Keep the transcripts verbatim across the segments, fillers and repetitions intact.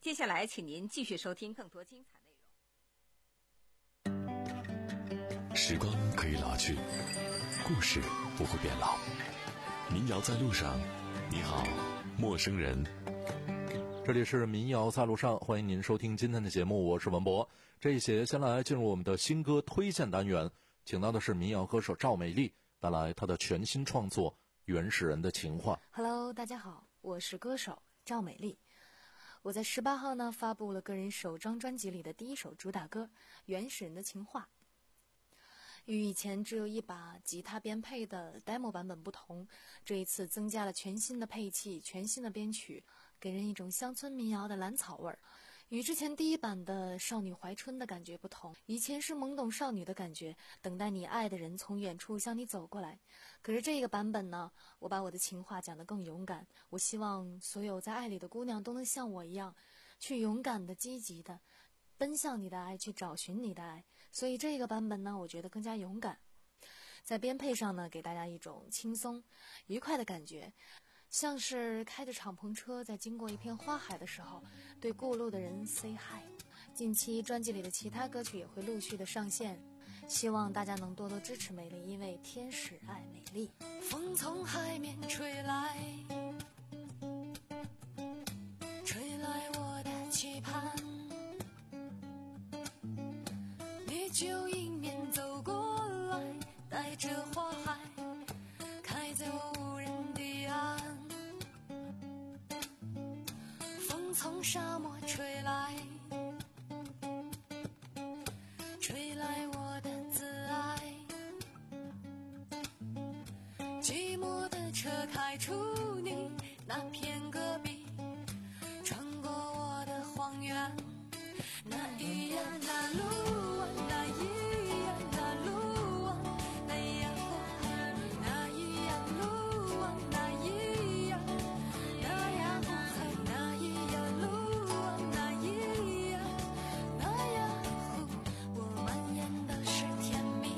接下来请您继续收听更多精彩内容。时光可以老去，故事不会变老。民谣在路上，你好，陌生人。 这里是民谣在路上，欢迎您收听今天的节目，我是文博。这一节先来进入我们的新歌推荐单元，请到的是民谣歌手赵美丽，带来她的全新创作《原始人的情话》。 Hello， 大家好，我是歌手赵美丽。我在十八号呢发布了个人首张专辑里的第一首主打歌《原始人的情话》。与以前只有一把吉他编配的 demo 版本不同，这一次增加了全新的配器，全新的编曲，给人一种乡村民谣的蓝草味儿。与之前第一版的少女怀春的感觉不同，以前是懵懂少女的感觉，等待你爱的人从远处向你走过来。可是这个版本呢，我把我的情话讲得更勇敢，我希望所有在爱里的姑娘都能像我一样，去勇敢的、积极的奔向你的爱，去找寻你的爱。所以这个版本呢，我觉得更加勇敢。在编配上呢，给大家一种轻松愉快的感觉，像是开着敞篷车在经过一片花海的时候，对过路的人 say hi。 近期专辑里的其他歌曲也会陆续的上线，希望大家能多多支持美丽，因为天使爱美丽。风从海面吹来，吹来我的期盼，你就迎面走过来，带着花海开在无人的岸。风从沙漠吹来，吹来我的自爱。寂寞的车开出你那片戈壁，穿过我的荒原。那咿呀那路啊，那咿呀那路啊，那呀呼，那咿呀路啊，那咿呀，那呀呼，那咿呀路啊，那咿呀，那呀呼，我蔓延的是甜蜜。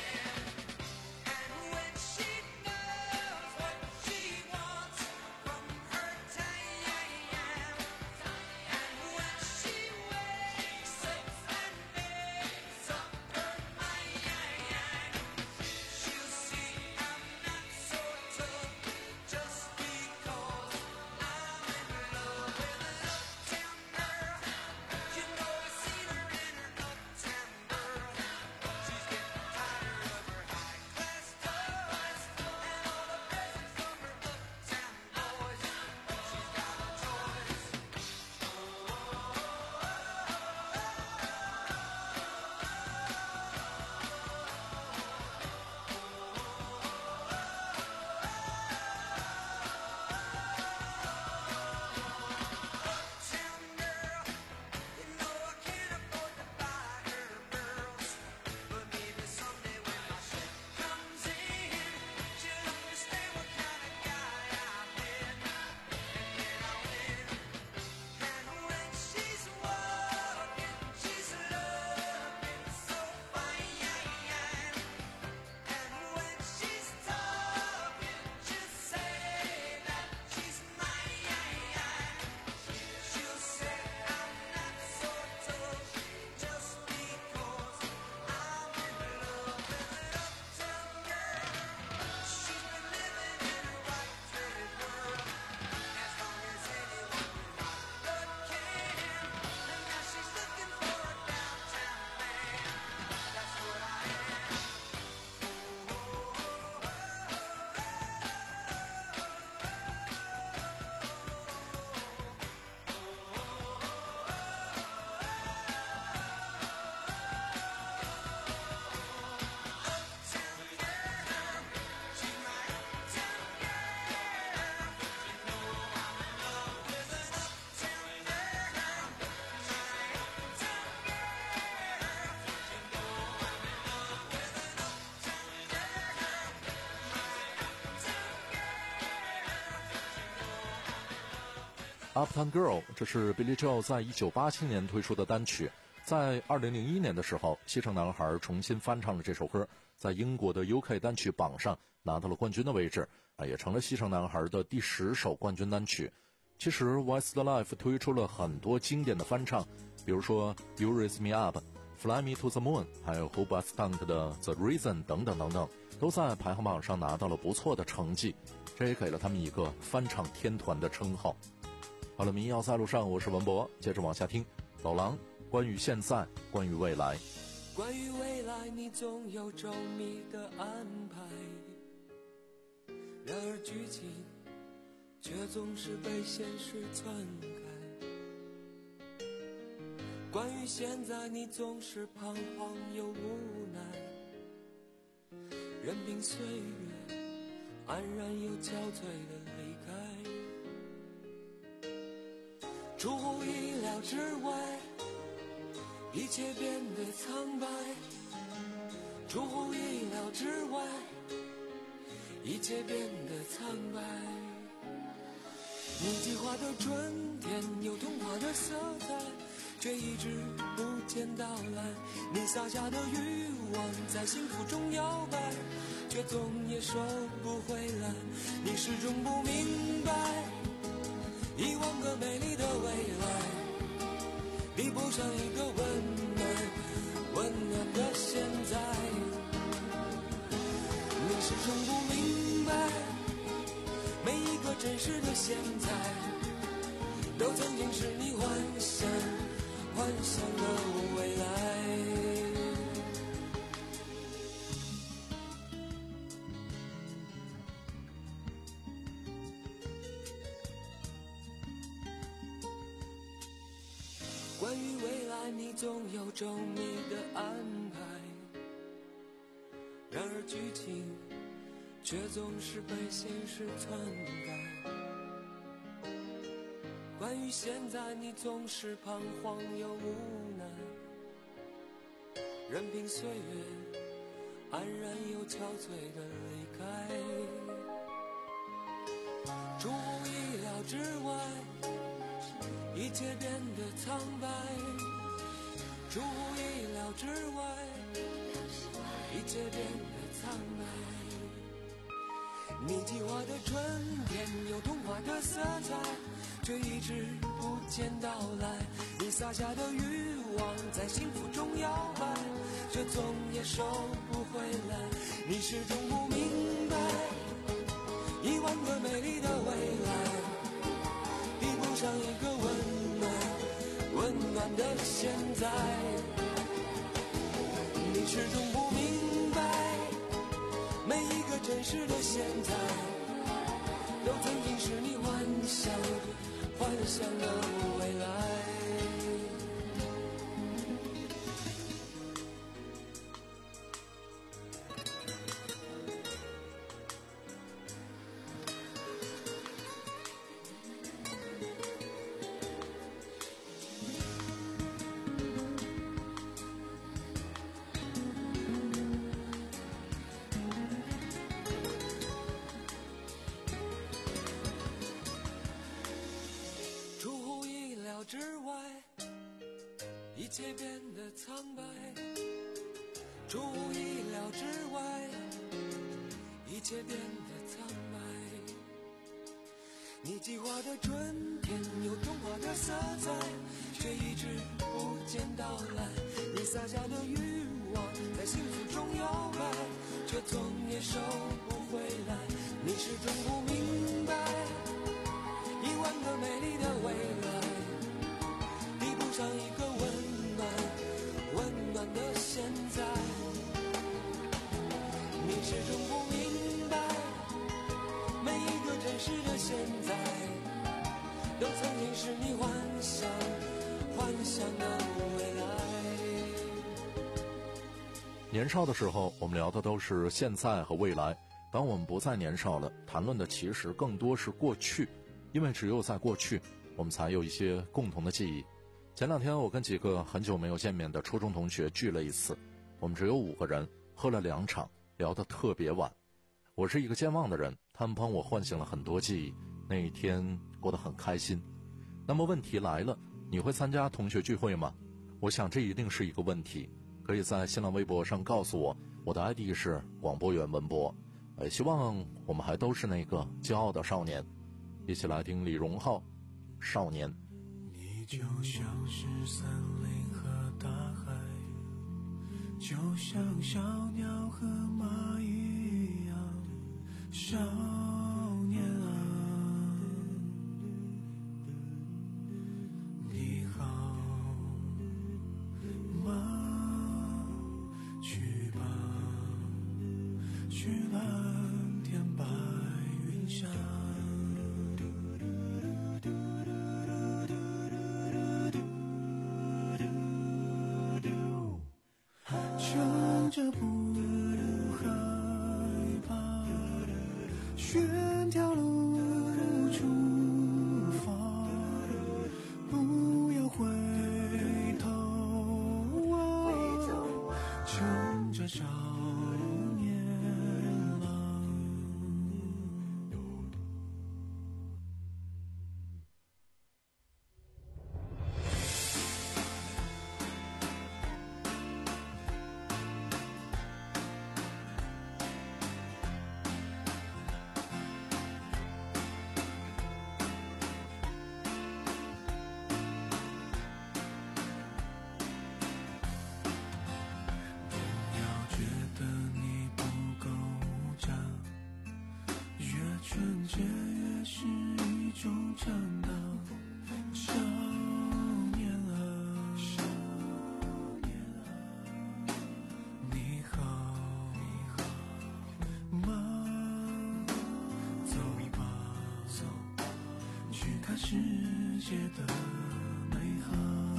Uptown Girl， 这是 Billy Joel 在一九八七年推出的单曲，在二零零一年的时候，西城男孩重新翻唱了这首歌，在英国的 U K 单曲榜上拿到了冠军的位置，啊，也成了西城男孩的第十首冠军单曲。其实 Westlife 推出了很多经典的翻唱，比如说 You Raise Me Up、Fly Me to the Moon， 还有 Hoobastank 的 The Reason 等等等等，都在排行榜上拿到了不错的成绩，这也给了他们一个翻唱天团的称号。好了，民谣在路上，我是文博，接着往下听老狼关于现在，关于未来。 关于未来，你总有周密的安排，然而剧情却总是被现实篡改。关于现在，你总是彷徨又无奈，任凭岁月安然又憔悴的离开。出乎意料之外，一切变得苍白，出乎意料之外，一切变得苍白。你计划的春天有童话的色彩，却一直不见到来。你撒下的欲望在幸福中摇摆，却总也收不回来。你始终不明白，一万个美丽的未来比不上一个温暖温暖的现在。你始终不明白，每一个真实的现在都曾经是你幻想幻想的未来。关于未来，你总有周密的安排，然而剧情却总是被现实篡改。关于现在，你总是彷徨又无奈，任凭岁月安然又憔悴的离开。出乎意料之外，一切变得苍白，出乎意料之外，一切变得苍白。你计划的春天有童话的色彩，却一直不见到来。你撒下的欲望在幸福中摇摆，却总也收不回来。你始终不明白，一万个美丽的未来比不上一个温暖温暖的现在。你始终不明白，每一个真实的现在都曾经是你幻想幻想的未来。之外，一切变得苍白，出乎意料之外，一切变得苍白。你计划的春天有童话的色彩，却一直不见到来。你撒下的欲望在幸福中摇摆，却总也收不回来。你始终不明白，一万个美丽的未来上一个温暖温暖的现在。你始终不明白，每一个真实的现在都曾经是你幻想幻想的未来。 年少的时候，我们聊的都是现在和未来，当我们不再年少了，谈论的其实更多是过去，因为只有在过去，我们才有一些共同的记忆。前两天我跟几个很久没有见面的初中同学聚了一次，我们只有五个人，喝了两场，聊得特别晚。我是一个健忘的人，他们帮我唤醒了很多记忆，那一天过得很开心。 那么问题来了，你会参加同学聚会吗？我想这一定是一个问题，可以在新浪微博上告诉我，我的 I D 是广播员文博。呃，希望我们还都是那个骄傲的少年。一起来听李荣浩《少年》。 你就像是森林和大海，就像小鸟和马一样，少年啊，你好吗？去吧，去蓝天白云下。撑着不害怕，选条路出发，不要回头啊，撑着少年郎。纯洁也是一种长大，少年啊，少年啊，你好，你好吗？走吧，走吧，去看世界的美好。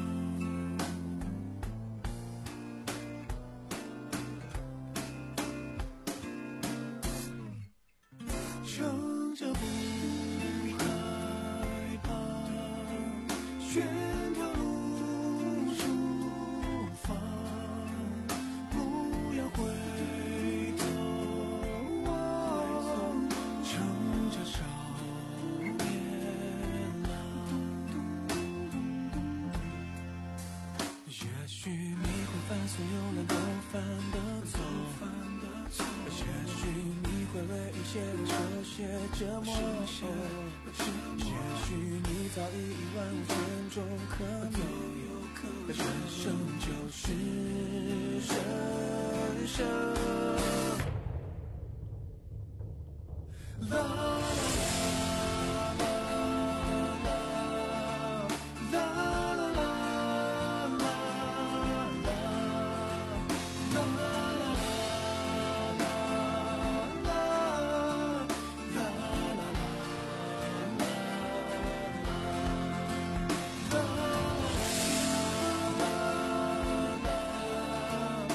撑着不害怕，选条路出发，不要回头啊，撑着少年郎。也许你会犯所有人都犯的错，也许你会为一些人舍些折磨，也许你早已亿万无千种可能，人生就是人生。啦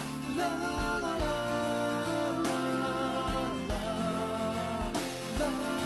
啦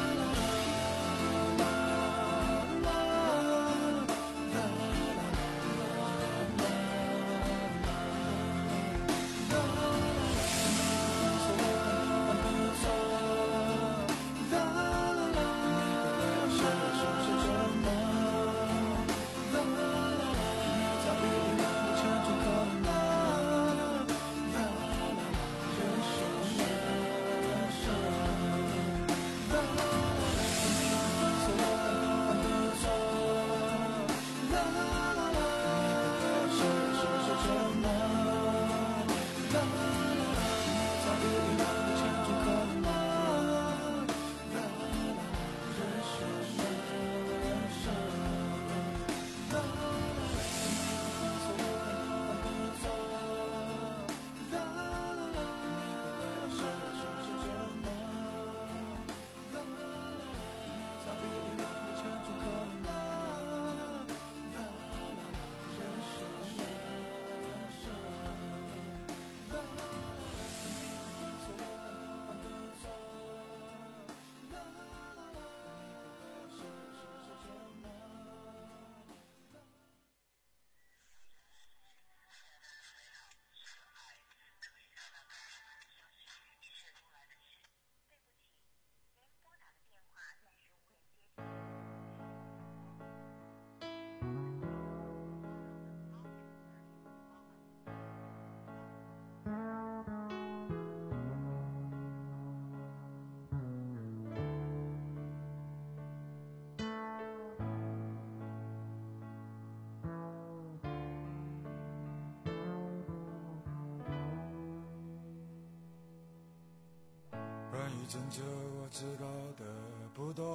真着我知道的不多，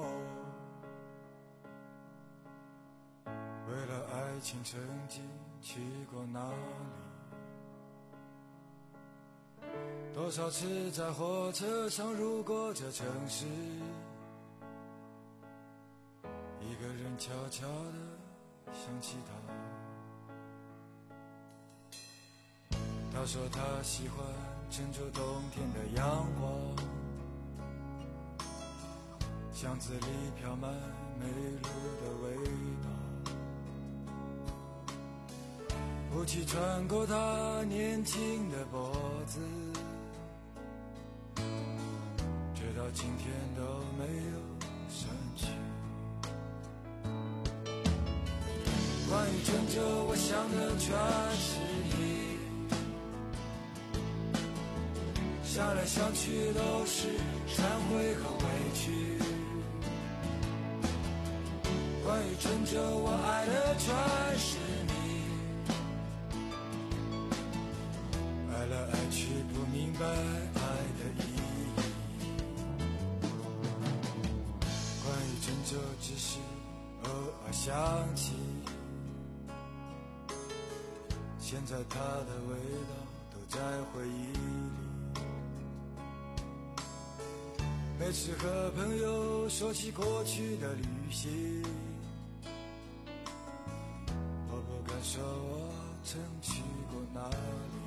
为了爱情曾经去过哪里，多少次在火车上路过这城市，一个人悄悄地想起他。他说他喜欢珍珠冬天的阳光，巷子里飘满梅露的味道，雾气穿过他年轻的脖子，直到今天都没有散去。关于郑州，我想的全是你，想来想去都是忏悔和委屈。关于郑州，我爱的全是你，爱来爱去不明白爱的意义。关于郑州，只是偶尔想起，现在它的味道都在回忆里。每次和朋友说起过去的旅行，我不敢说我曾去过哪里。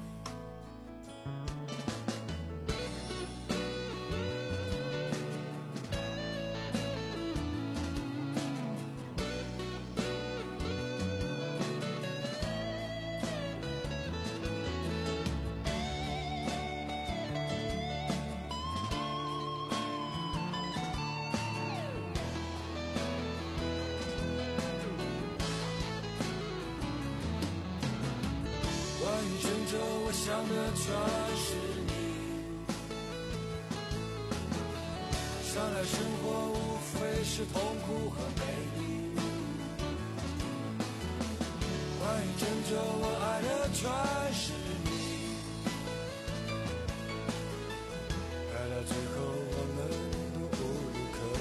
我想的全是你，想来生活无非是痛苦和美丽。关于郑州，我爱的全是你，爱到最后我们都无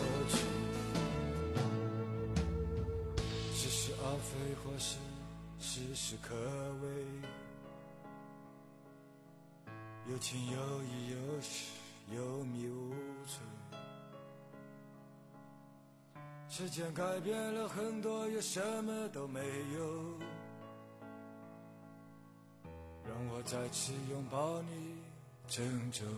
路可去，似是而非或是事事可为，有情有义有时有迷无醉。时间改变了很多，又什么都没有，让我再次拥抱你郑州。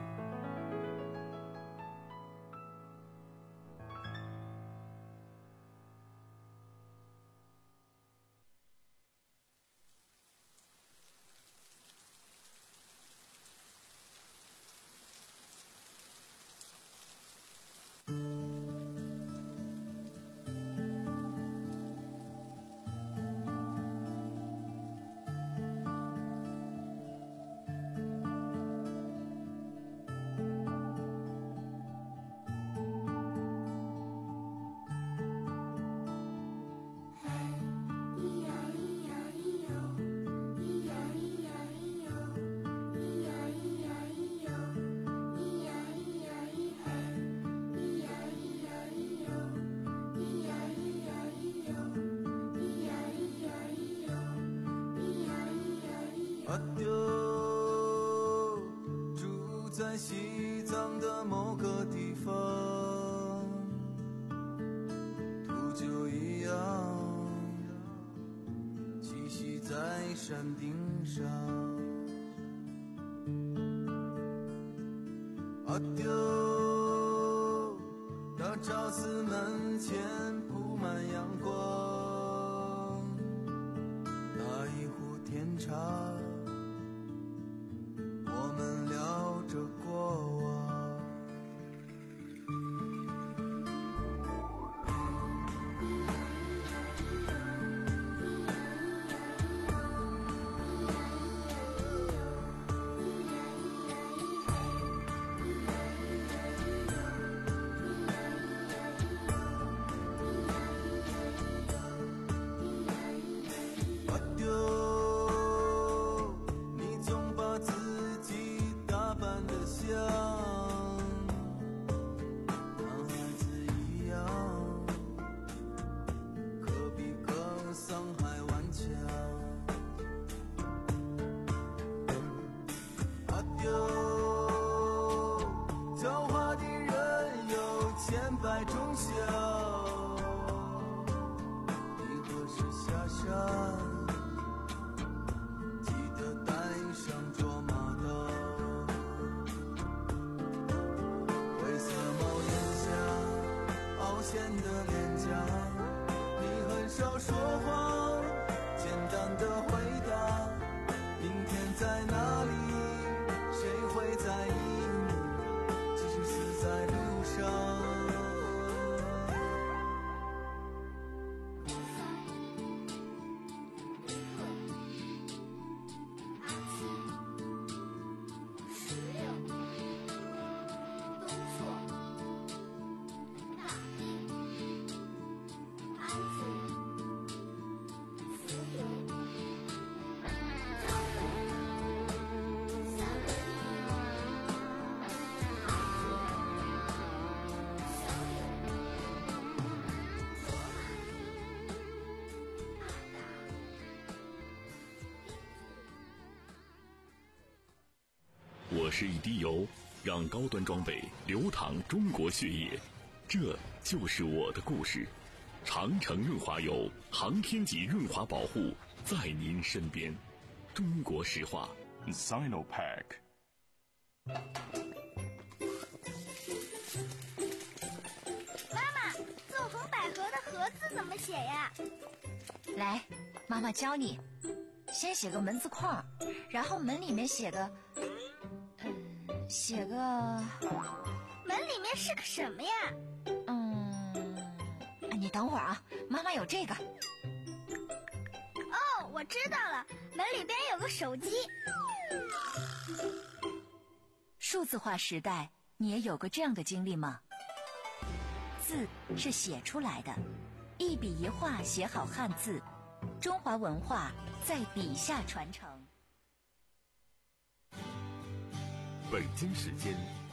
阿丢住在西藏的某个地方，秃鹫一样栖息在山顶上。阿丢大昭寺门前铺满阳光，那一壶甜茶，我们聊着过往。 的回答。明天在哪里？谁会在意你？即使死在路上。 我是一滴油，让高端装备流淌中国血液，这就是我的故事。长城润滑油，航天级润滑保护，在您身边。中国石化 Sinopac。 妈妈，纵横捭阖的阖字怎么写呀？ 来，妈妈教你。先写个门字框，然后门里面写个嗯写个门里面是个什么呀？ 嗯你等会儿啊，妈妈有这个。 哦，我知道了，门里边有个手机。 数字化时代，你也有过这样的经历吗？字是写出来的，一笔一画写好汉字，中华文化在笔下传承。 北京时间